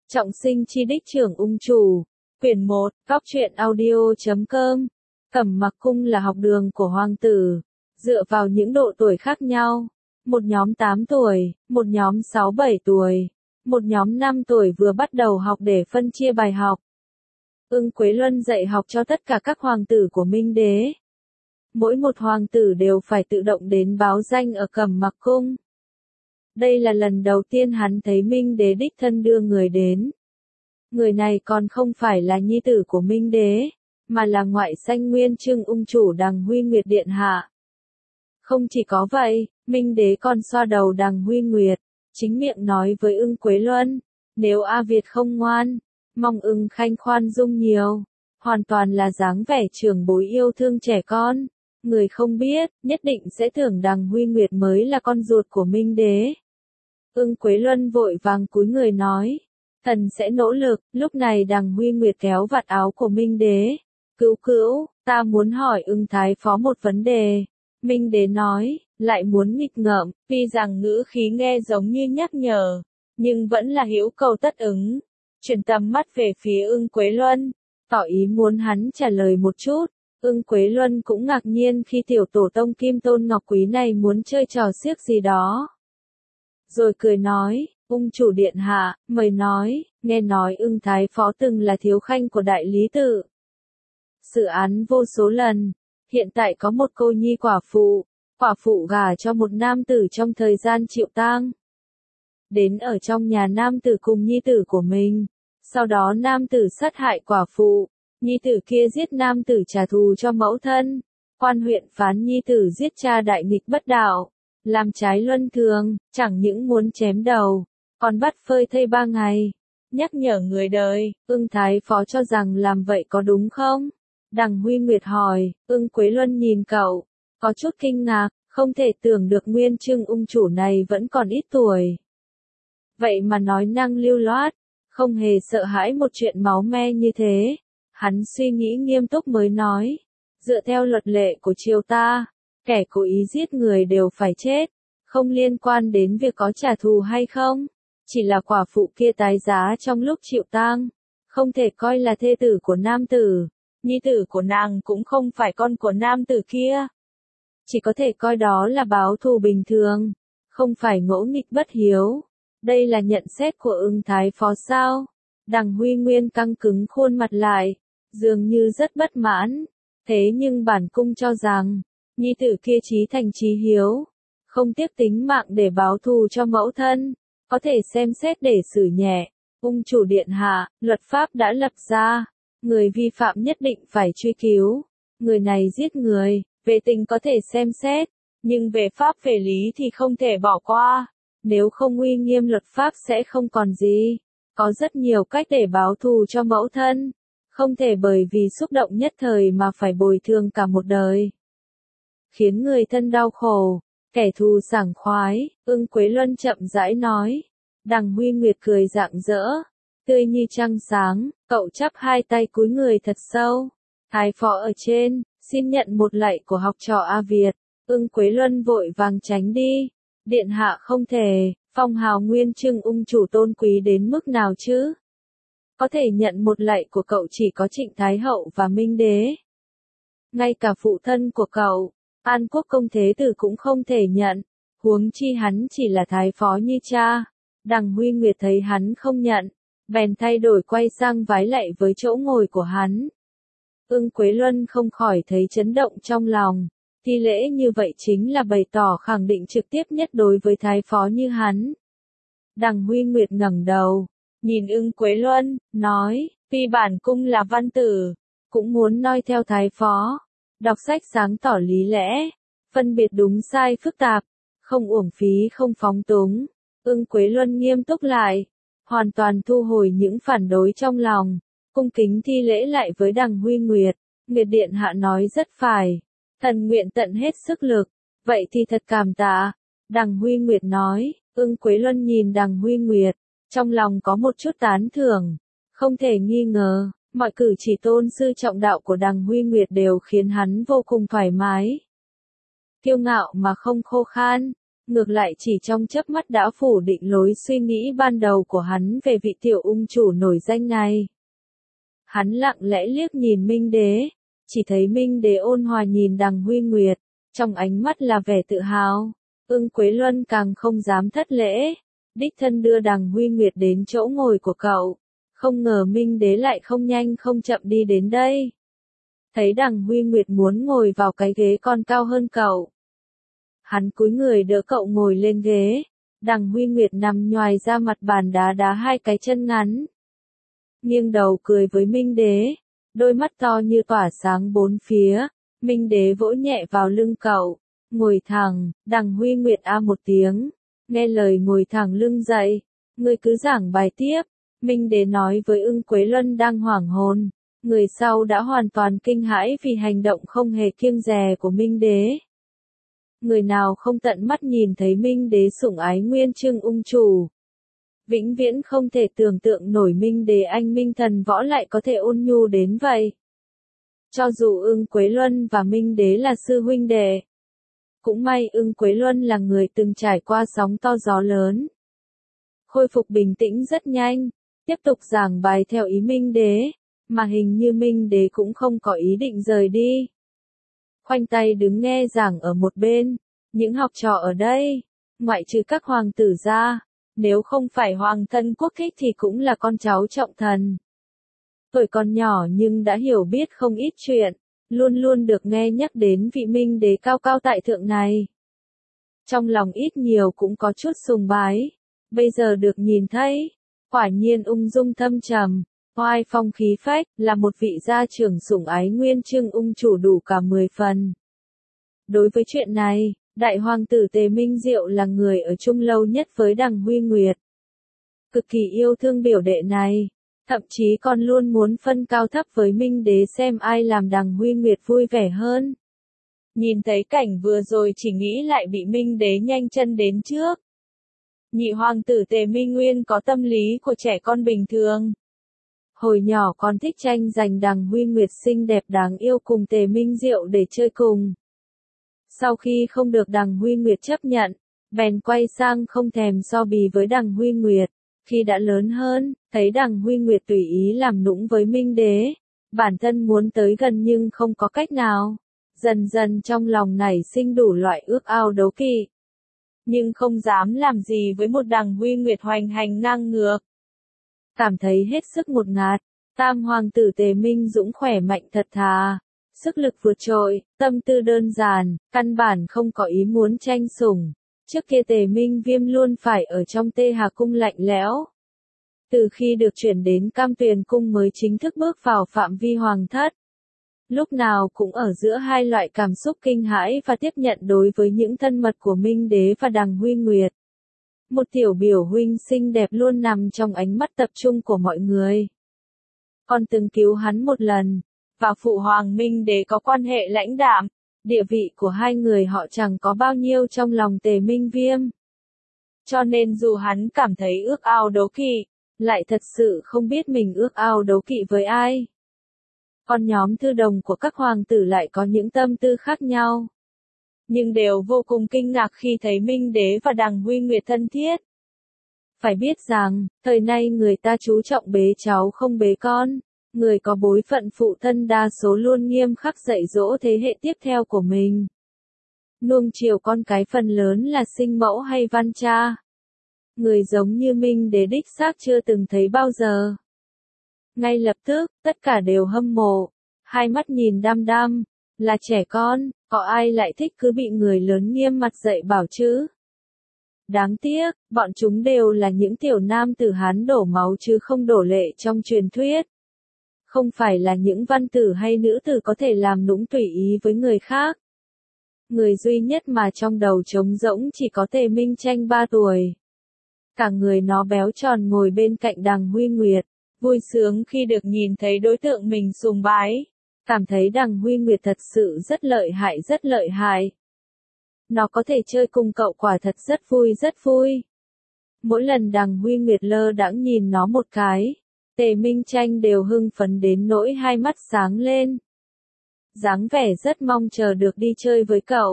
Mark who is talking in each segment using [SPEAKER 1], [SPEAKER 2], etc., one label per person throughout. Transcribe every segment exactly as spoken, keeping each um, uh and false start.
[SPEAKER 1] Trọng sinh chi đích trưởng ung chủ. Quyển một, góc truyện audio chấm com. Cẩm Mặc Cung là học đường của hoàng tử, dựa vào những độ tuổi khác nhau. Một nhóm tám tuổi, một nhóm sáu bảy tuổi, một nhóm năm tuổi vừa bắt đầu học để phân chia bài học. Ưng Quế Luân dạy học cho tất cả các hoàng tử của Minh Đế. Mỗi một hoàng tử đều phải tự động đến báo danh ở Cẩm Mặc Cung. Đây là lần đầu tiên hắn thấy Minh Đế đích thân đưa người đến. Người này còn không phải là nhi tử của Minh Đế, mà là ngoại sanh nguyên trưng ung chủ Đằng Huy Nguyệt điện hạ. Không chỉ có vậy, Minh Đế còn xoa đầu Đằng Huy Nguyệt, chính miệng nói với Ưng Quế Luân, nếu A Việt không ngoan, mong Ưng Khanh khoan dung nhiều, hoàn toàn là dáng vẻ trưởng bối yêu thương trẻ con. Người không biết, nhất định sẽ tưởng Đằng Huy Nguyệt mới là con ruột của Minh Đế. Ưng Quế Luân vội vàng cúi người nói, thần sẽ nỗ lực. Lúc này Đằng Huy Nguyệt kéo vạt áo của Minh Đế, cữu cữu, ta muốn hỏi Ưng Thái Phó một vấn đề. Minh Đế nói, lại muốn nghịch ngợm, tuy rằng ngữ khí nghe giống như nhắc nhở, nhưng vẫn là hữu cầu tất ứng. Chuyển tầm mắt về phía Ưng Quế Luân, tỏ ý muốn hắn trả lời một chút. Ưng Quế Luân cũng ngạc nhiên khi tiểu tổ tông Kim Tôn Ngọc Quý này muốn chơi trò xiếc gì đó. Rồi cười nói, ung chủ điện hạ, mời nói, nghe nói Ưng Thái Phó từng là thiếu khanh của đại lý tự. Xử án vô số lần, hiện tại có một cô nhi quả phụ, quả phụ gả cho một nam tử trong thời gian chịu tang. Đến ở trong nhà nam tử cùng nhi tử của mình, sau đó nam tử sát hại quả phụ, nhi tử kia giết nam tử trả thù cho mẫu thân, quan huyện phán nhi tử giết cha đại nghịch bất đạo, làm trái luân thường, chẳng những muốn chém đầu, còn bắt phơi thây ba ngày, nhắc nhở người đời. Ưng Thái Phó cho rằng làm vậy có đúng không? Đằng Huy Nguyệt hỏi. Ưng Quế Luân nhìn cậu, có chút kinh ngạc, không thể tưởng được nguyên trưng ung chủ này vẫn còn ít tuổi. Vậy mà nói năng lưu loát, không hề sợ hãi một chuyện máu me như thế. Hắn suy nghĩ nghiêm túc mới nói, dựa theo luật lệ của triều ta, kẻ cố ý giết người đều phải chết, không liên quan đến việc có trả thù hay không, chỉ là quả phụ kia tái giá trong lúc chịu tang, không thể coi là thê tử của nam tử, nhi tử của nàng cũng không phải con của nam tử kia. Chỉ có thể coi đó là báo thù bình thường, không phải ngỗ nghịch bất hiếu. Đây là nhận xét của Ưng Thái Phó sao? Đằng Huy Nguyên căng cứng khuôn mặt lại, dường như rất bất mãn. Thế nhưng bản cung cho rằng, nhi tử kia chí thành chí hiếu, không tiếc tính mạng để báo thù cho mẫu thân, có thể xem xét để xử nhẹ. Ung chủ điện hạ, luật pháp đã lập ra, người vi phạm nhất định phải truy cứu. Người này giết người, về tình có thể xem xét, nhưng về pháp về lý thì không thể bỏ qua. Nếu không uy nghiêm luật pháp sẽ không còn gì. Có rất nhiều cách để báo thù cho mẫu thân, không thể bởi vì xúc động nhất thời mà phải bồi thường cả một đời, khiến người thân đau khổ, kẻ thù sảng khoái. Ưng Quế Luân chậm rãi nói. Đằng Huy Nguyệt cười rạng rỡ, tươi như trăng sáng, cậu chắp hai tay cúi người thật sâu. Thái Phó ở trên, xin nhận một lạy của học trò A Việt. Ưng Quế Luân vội vàng tránh đi. Điện hạ không thể, phong hào nguyên trưng ung chủ tôn quý đến mức nào chứ? Có thể nhận một lạy của cậu chỉ có Trịnh Thái Hậu và Minh Đế. Ngay cả phụ thân của cậu, An Quốc công thế tử cũng không thể nhận, huống chi hắn chỉ là Thái Phó như cha. Đằng Huy Nguyệt thấy hắn không nhận, bèn thay đổi quay sang vái lạy với chỗ ngồi của hắn. Ưng Quế Luân không khỏi thấy chấn động trong lòng. Thi lễ như vậy chính là bày tỏ khẳng định trực tiếp nhất đối với Thái Phó như hắn. Đằng Huy Nguyệt ngẩng đầu, nhìn Ưng Quế Luân, nói, tuy bản cung là văn tử, cũng muốn noi theo Thái Phó, đọc sách sáng tỏ lý lẽ, phân biệt đúng sai phức tạp, không uổng phí không phóng túng. Ưng Quế Luân nghiêm túc lại, hoàn toàn thu hồi những phản đối trong lòng, cung kính thi lễ lại với Đằng Huy Nguyệt. Nguyệt điện hạ nói rất phải, thần nguyện tận hết sức lực, vậy thì thật cảm tạ. Đằng Huy Nguyệt nói. Ưng Quế Luân nhìn Đằng Huy Nguyệt, trong lòng có một chút tán thưởng, không thể nghi ngờ, mọi cử chỉ tôn sư trọng đạo của Đằng Huy Nguyệt đều khiến hắn vô cùng thoải mái. Kiêu ngạo mà không khô khan, ngược lại chỉ trong chớp mắt đã phủ định lối suy nghĩ ban đầu của hắn về vị tiểu ung chủ nổi danh này. Hắn lặng lẽ liếc nhìn Minh Đế, chỉ thấy Minh Đế ôn hòa nhìn Đằng Huy Nguyệt, trong ánh mắt là vẻ tự hào. Ưng Quế Luân càng không dám thất lễ, đích thân đưa Đằng Huy Nguyệt đến chỗ ngồi của cậu. Không ngờ Minh Đế lại không nhanh không chậm đi đến đây. Thấy Đằng Huy Nguyệt muốn ngồi vào cái ghế còn cao hơn cậu. Hắn cúi người đỡ cậu ngồi lên ghế. Đằng Huy Nguyệt nằm nhoài ra mặt bàn đá đá hai cái chân ngắn. Nghiêng đầu cười với Minh Đế, đôi mắt to như tỏa sáng bốn phía. Minh Đế vỗ nhẹ vào lưng cậu, ngồi thẳng. Đằng Huy Nguyệt a một tiếng, nghe lời ngồi thẳng lưng dậy. Ngươi cứ giảng bài tiếp. Minh Đế nói với Ưng Quế Luân đang hoảng hồn. Người sau đã hoàn toàn kinh hãi vì hành động không hề kiêng dè của Minh Đế. Người nào không tận mắt nhìn thấy Minh Đế sủng ái nguyên chương ung chủ. Vĩnh viễn không thể tưởng tượng nổi Minh Đế anh minh thần võ lại có thể ôn nhu đến vậy. Cho dù Ưng Quế Luân và Minh Đế là sư huynh đệ. Cũng may Ưng Quế Luân là người từng trải qua sóng to gió lớn. Khôi phục bình tĩnh rất nhanh, tiếp tục giảng bài theo ý Minh Đế, mà hình như Minh Đế cũng không có ý định rời đi. Khoanh tay đứng nghe giảng ở một bên, những học trò ở đây, ngoại trừ các hoàng tử ra, nếu không phải hoàng thân quốc thích thì cũng là con cháu trọng thần. Tuổi còn nhỏ nhưng đã hiểu biết không ít chuyện, luôn luôn được nghe nhắc đến vị Minh Đế cao cao tại thượng này. Trong lòng ít nhiều cũng có chút sùng bái, bây giờ được nhìn thấy, quả nhiên ung dung thâm trầm, oai phong khí phách, là một vị gia trưởng sủng ái nguyên chương ung chủ đủ cả mười phần. Đối với chuyện này, đại hoàng tử Tề Minh Diệu là người ở chung lâu nhất với Đằng Huy Nguyệt. Cực kỳ yêu thương biểu đệ này, thậm chí còn luôn muốn phân cao thấp với Minh Đế xem ai làm Đằng Huy Nguyệt vui vẻ hơn. Nhìn thấy cảnh vừa rồi chỉ nghĩ lại bị Minh Đế nhanh chân đến trước. Nhị hoàng tử Tề Minh Nguyên có tâm lý của trẻ con bình thường. Hồi nhỏ còn thích tranh giành Đằng Huy Nguyệt xinh đẹp đáng yêu cùng Tề Minh Diệu để chơi cùng. Sau khi không được Đằng Huy Nguyệt chấp nhận, bèn quay sang không thèm so bì với Đằng Huy Nguyệt. Khi đã lớn hơn, thấy Đằng Huy Nguyệt tùy ý làm nũng với Minh Đế, bản thân muốn tới gần nhưng không có cách nào. Dần dần trong lòng nảy sinh đủ loại ước ao đố kỵ. Nhưng không dám làm gì với một Đằng Huy Nguyệt hoành hành ngang ngược. Cảm thấy hết sức ngột ngạt, tam hoàng tử Tề Minh Dũng khỏe mạnh thật thà, sức lực vượt trội, tâm tư đơn giản, căn bản không có ý muốn tranh sủng. Trước kia Tề Minh Viêm luôn phải ở trong Tê Hà Cung lạnh lẽo. Từ khi được chuyển đến Cam Tuyền Cung mới chính thức bước vào phạm vi hoàng thất. Lúc nào cũng ở giữa hai loại cảm xúc kinh hãi và tiếp nhận đối với những thân mật của Minh Đế và Đằng Huy Nguyệt. Một tiểu biểu huynh xinh đẹp luôn nằm trong ánh mắt tập trung của mọi người. Còn từng cứu hắn một lần, và phụ hoàng Minh Đế có quan hệ lãnh đạm, địa vị của hai người họ chẳng có bao nhiêu trong lòng Tề Minh Viêm. Cho nên dù hắn cảm thấy ước ao đố kỵ, lại thật sự không biết mình ước ao đố kỵ với ai. Còn nhóm thư đồng của các hoàng tử lại có những tâm tư khác nhau. Nhưng đều vô cùng kinh ngạc khi thấy Minh Đế và Đằng Huy Nguyệt thân thiết. Phải biết rằng, thời nay người ta chú trọng bế cháu không bế con, người có bối phận phụ thân đa số luôn nghiêm khắc dạy dỗ thế hệ tiếp theo của mình. Nuông chiều con cái phần lớn là sinh mẫu hay văn cha. Người giống như Minh Đế đích xác chưa từng thấy bao giờ. Ngay lập tức, tất cả đều hâm mộ, hai mắt nhìn đăm đăm, là trẻ con, có ai lại thích cứ bị người lớn nghiêm mặt dạy bảo chứ? Đáng tiếc, bọn chúng đều là những tiểu nam tử Hán đổ máu chứ không đổ lệ trong truyền thuyết. Không phải là những văn tử hay nữ tử có thể làm nũng tùy ý với người khác. Người duy nhất mà trong đầu trống rỗng chỉ có Tề Minh Tranh ba tuổi. Cả người nó béo tròn ngồi bên cạnh Đằng Huy Nguyệt, vui sướng khi được nhìn thấy đối tượng mình sùng bái. Cảm thấy Đằng Huy Nguyệt thật sự rất lợi hại rất lợi hại. Nó có thể chơi cùng cậu quả thật rất vui rất vui. Mỗi lần Đằng Huy Nguyệt lơ đãng nhìn nó một cái, Tề Minh Tranh đều hưng phấn đến nỗi hai mắt sáng lên. Dáng vẻ rất mong chờ được đi chơi với cậu,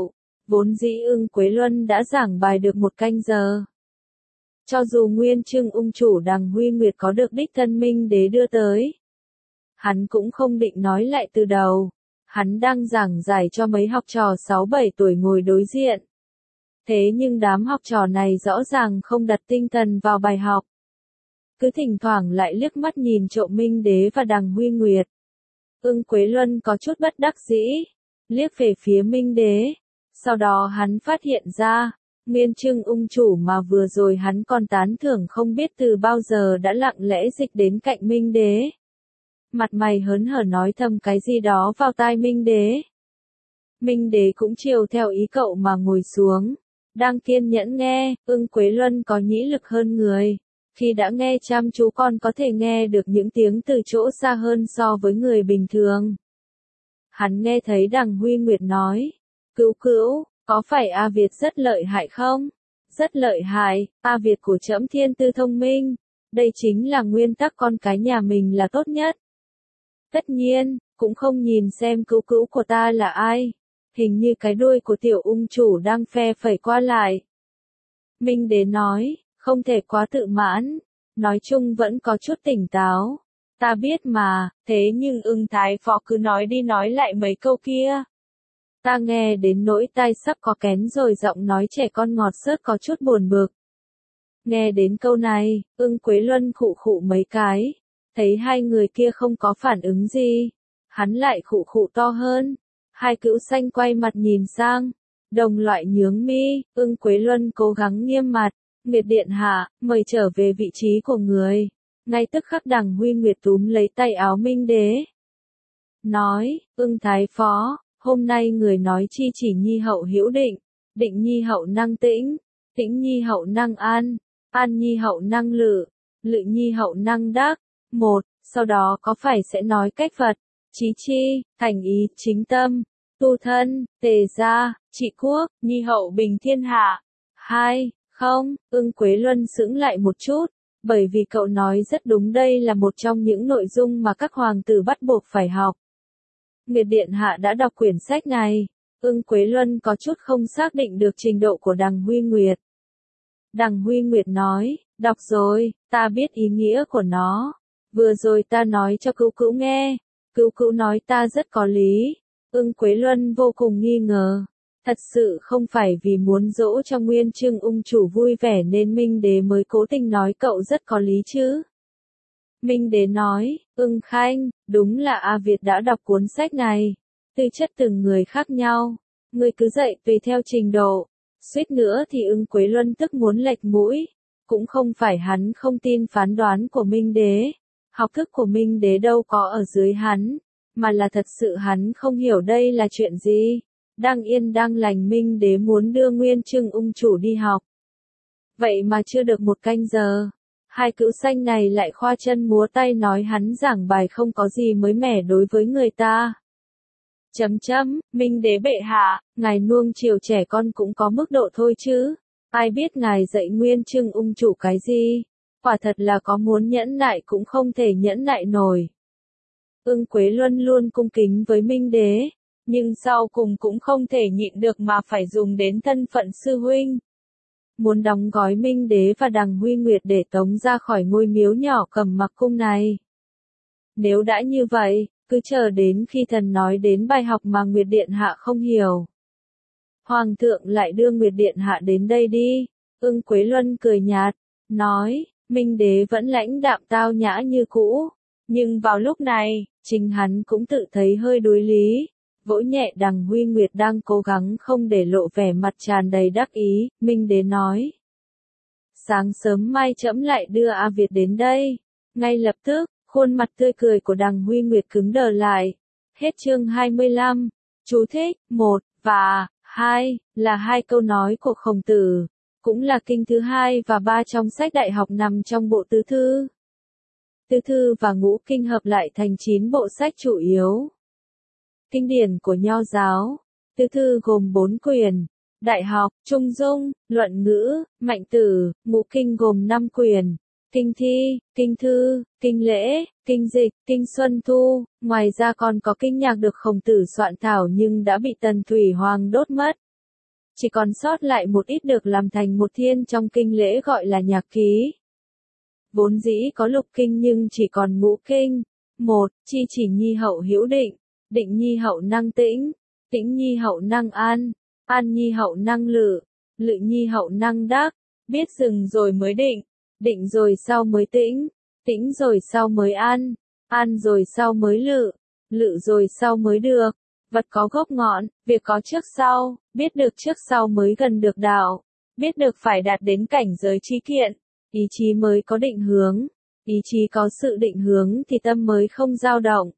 [SPEAKER 1] Vốn dĩ Ưng Quế Luân đã giảng bài được một canh giờ. Cho dù Nguyên Chương ung chủ Đằng Huy Nguyệt có được đích thân Minh Đế đưa tới, hắn cũng không định nói lại từ đầu. Hắn đang giảng giải cho mấy học trò sáu bảy tuổi ngồi đối diện. Thế nhưng đám học trò này rõ ràng không đặt tinh thần vào bài học. Cứ thỉnh thoảng lại liếc mắt nhìn trộm Minh Đế và Đằng Huy Nguyệt. Ưng Quế Luân có chút bất đắc dĩ, liếc về phía Minh Đế. Sau đó hắn phát hiện ra, Nguyên Chương ung chủ mà vừa rồi hắn còn tán thưởng không biết từ bao giờ đã lặng lẽ dịch đến cạnh Minh Đế. Mặt mày hớn hở nói thầm cái gì đó vào tai Minh Đế. Minh Đế cũng chiều theo ý cậu mà ngồi xuống, đang kiên nhẫn nghe. Ưng Quế Luân có nhĩ lực hơn người, khi đã nghe chăm chú còn có thể nghe được những tiếng từ chỗ xa hơn so với người bình thường. Hắn nghe thấy Đằng Huy Nguyệt nói, Cữu Cữu, có phải A Việt rất lợi hại không? Rất lợi hại, A Việt của trẫm thiên tư thông minh, đây chính là nguyên tắc con cái nhà mình là tốt nhất. Tất nhiên, cũng không nhìn xem cữu cữu của ta là ai, hình như cái đuôi của tiểu ung chủ đang phe phẩy qua lại. Minh Đế nói, không thể quá tự mãn, nói chung vẫn có chút tỉnh táo. Ta biết mà, thế nhưng Ưng Thái Phó cứ nói đi nói lại mấy câu kia. Ta nghe đến nỗi tai sắp có kén rồi, giọng nói trẻ con ngọt xớt có chút buồn bực. Nghe đến câu này, Ưng Quế Luân khụ khụ mấy cái, thấy hai người kia không có phản ứng gì, hắn lại khụ khụ to hơn. Hai cữu xanh quay mặt nhìn sang, đồng loại nhướng mi. Ưng Quế Luân cố gắng nghiêm mặt, Nguyệt điện hạ, mời trở về vị trí của người. Ngay tức khắc Đằng Huy Nguyệt túm lấy tay áo Minh Đế, nói, Ưng Thái Phó, hôm nay người nói chi chỉ nhi hậu hữu định, định nhi hậu năng tĩnh, tĩnh nhi hậu năng an, an nhi hậu năng lự, lự nhi hậu năng đắc. Một, sau đó có phải sẽ nói cách Phật, chí chi, thành ý, chính tâm, tu thân, tề gia, trị quốc, nhi hậu bình thiên hạ. Hai, không, Ưng Quế Luân sững lại một chút, bởi vì cậu nói rất đúng, đây là một trong những nội dung mà các hoàng tử bắt buộc phải học. Nguyệt điện hạ đã đọc quyển sách này. Ưng Quế Luân có chút không xác định được trình độ của Đằng Huy Nguyệt. Đằng Huy Nguyệt nói, đọc rồi, ta biết ý nghĩa của nó. Vừa rồi ta nói cho cữu cữu nghe, cữu cữu nói ta rất có lý. Ưng Quế Luân vô cùng nghi ngờ. Thật sự không phải vì muốn dỗ cho Nguyên Chương ung chủ vui vẻ nên Minh Đế mới cố tình nói cậu rất có lý chứ. Minh Đế nói, Ưng Khanh, đúng là A Việt đã đọc cuốn sách này. Tư chất từng người khác nhau, người cứ dạy tùy theo trình độ. Suýt nữa thì Ưng Quế Luân tức muốn lệch mũi. Cũng không phải hắn không tin phán đoán của Minh Đế. Học thức của Minh Đế đâu có ở dưới hắn, mà là thật sự hắn không hiểu đây là chuyện gì. Đang yên đang lành Minh Đế muốn đưa Nguyên Chương ung chủ đi học. Vậy mà chưa được một canh giờ, hai cữu xanh này lại khoa chân múa tay nói hắn giảng bài không có gì mới mẻ đối với người ta. Chấm chấm, Minh Đế bệ hạ, ngài nuông chiều trẻ con cũng có mức độ thôi chứ. Ai biết ngài dạy Nguyên Chương ung chủ cái gì? Quả thật là có muốn nhẫn nại cũng không thể nhẫn nại nổi. Ưng Quế Luân luôn cung kính với Minh Đế, nhưng sau cùng cũng không thể nhịn được mà phải dùng đến thân phận sư huynh. Muốn đóng gói Minh Đế và Đằng Huy Nguyệt để tống ra khỏi ngôi miếu nhỏ Cẩm Mặc cung này. Nếu đã như vậy, cứ chờ đến khi thần nói đến bài học mà Nguyệt điện hạ không hiểu. Hoàng thượng lại đưa Nguyệt điện hạ đến đây đi. Ưng Quế Luân cười nhạt, nói, Minh Đế vẫn lãnh đạm tao nhã như cũ, nhưng vào lúc này, chính hắn cũng tự thấy hơi đuối lý. Vỗ nhẹ Đằng Huy Nguyệt đang cố gắng không để lộ vẻ mặt tràn đầy đắc ý. Minh Đế nói, sáng sớm mai trẫm lại đưa A Việt đến đây. Ngay lập tức, khuôn mặt tươi cười của Đằng Huy Nguyệt cứng đờ lại. Hết chương hai mươi lăm. Chú thích, một và hai là hai câu nói của Khổng Tử, cũng là kinh thứ hai và ba trong sách đại học nằm trong bộ tứ thư. Tứ thư và ngũ kinh hợp lại thành chín bộ sách chủ yếu. Kinh điển của Nho giáo. Tứ thư gồm bốn quyển: Đại học, Trung dung, Luận ngữ, Mạnh tử. Ngũ kinh gồm năm quyển: Kinh thi, Kinh thư, Kinh lễ, Kinh dịch, Kinh xuân thu. Ngoài ra còn có kinh nhạc được Khổng Tử soạn thảo nhưng đã bị Tần Thủy Hoàng đốt mất. chỉ còn sót lại một ít được làm thành một thiên trong kinh lễ gọi là nhạc ký. Vốn dĩ có lục kinh nhưng chỉ còn ngũ kinh. Một, chi chỉ nhi hậu hữu định, định nhi hậu năng tĩnh, tĩnh nhi hậu năng an, an nhi hậu năng lự, lự nhi hậu năng đắc, biết dừng rồi mới định, định rồi sau mới tĩnh, tĩnh rồi sau mới an, an rồi sau mới lự, lự rồi sau mới được. Vật có gốc ngọn, việc có trước sau, biết được trước sau mới gần được đạo, biết được phải đạt đến cảnh giới trí kiện, ý chí mới có định hướng, ý chí có sự định hướng thì tâm mới không dao động.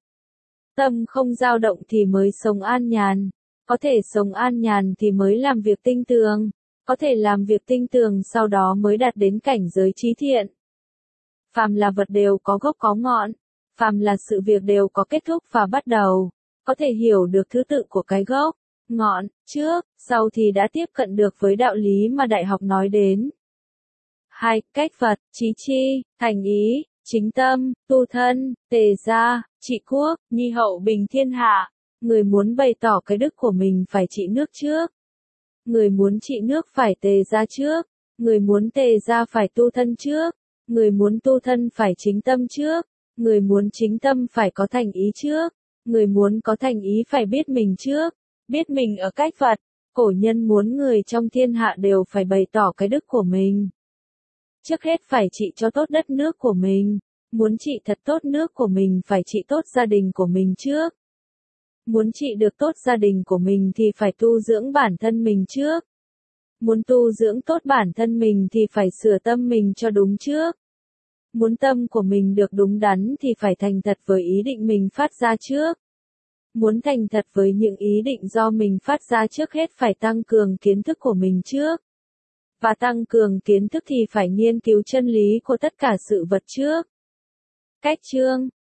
[SPEAKER 1] Tâm không dao động thì mới sống an nhàn, có thể sống an nhàn thì mới làm việc tinh tường, có thể làm việc tinh tường sau đó mới đạt đến cảnh giới trí thiện. Phàm là vật đều có gốc có ngọn, phàm là sự việc đều có kết thúc và bắt đầu. Có thể hiểu được thứ tự của cái gốc, ngọn, trước, sau thì đã tiếp cận được với đạo lý mà Đại học nói đến. Hai, cách Phật, chí chi, thành ý, chính tâm, tu thân, tề gia, trị quốc, nhi hậu bình thiên hạ. Người muốn bày tỏ cái đức của mình phải trị nước trước. Người muốn trị nước phải tề gia trước. Người muốn tề gia phải tu thân trước. Người muốn tu thân phải chính tâm trước. Người muốn chính tâm phải có thành ý trước. Người muốn có thành ý phải biết mình trước, biết mình ở cách Phật. Cổ nhân muốn người trong thiên hạ đều phải bày tỏ cái đức của mình. Trước hết phải trị cho tốt đất nước của mình. Muốn trị thật tốt nước của mình phải trị tốt gia đình của mình trước. Muốn trị được tốt gia đình của mình thì phải tu dưỡng bản thân mình trước. Muốn tu dưỡng tốt bản thân mình thì phải sửa tâm mình cho đúng trước. Muốn tâm của mình được đúng đắn thì phải thành thật với ý định mình phát ra trước. Muốn thành thật với những ý định do mình phát ra trước hết phải tăng cường kiến thức của mình trước. Và tăng cường kiến thức thì phải nghiên cứu chân lý của tất cả sự vật trước. Cách chương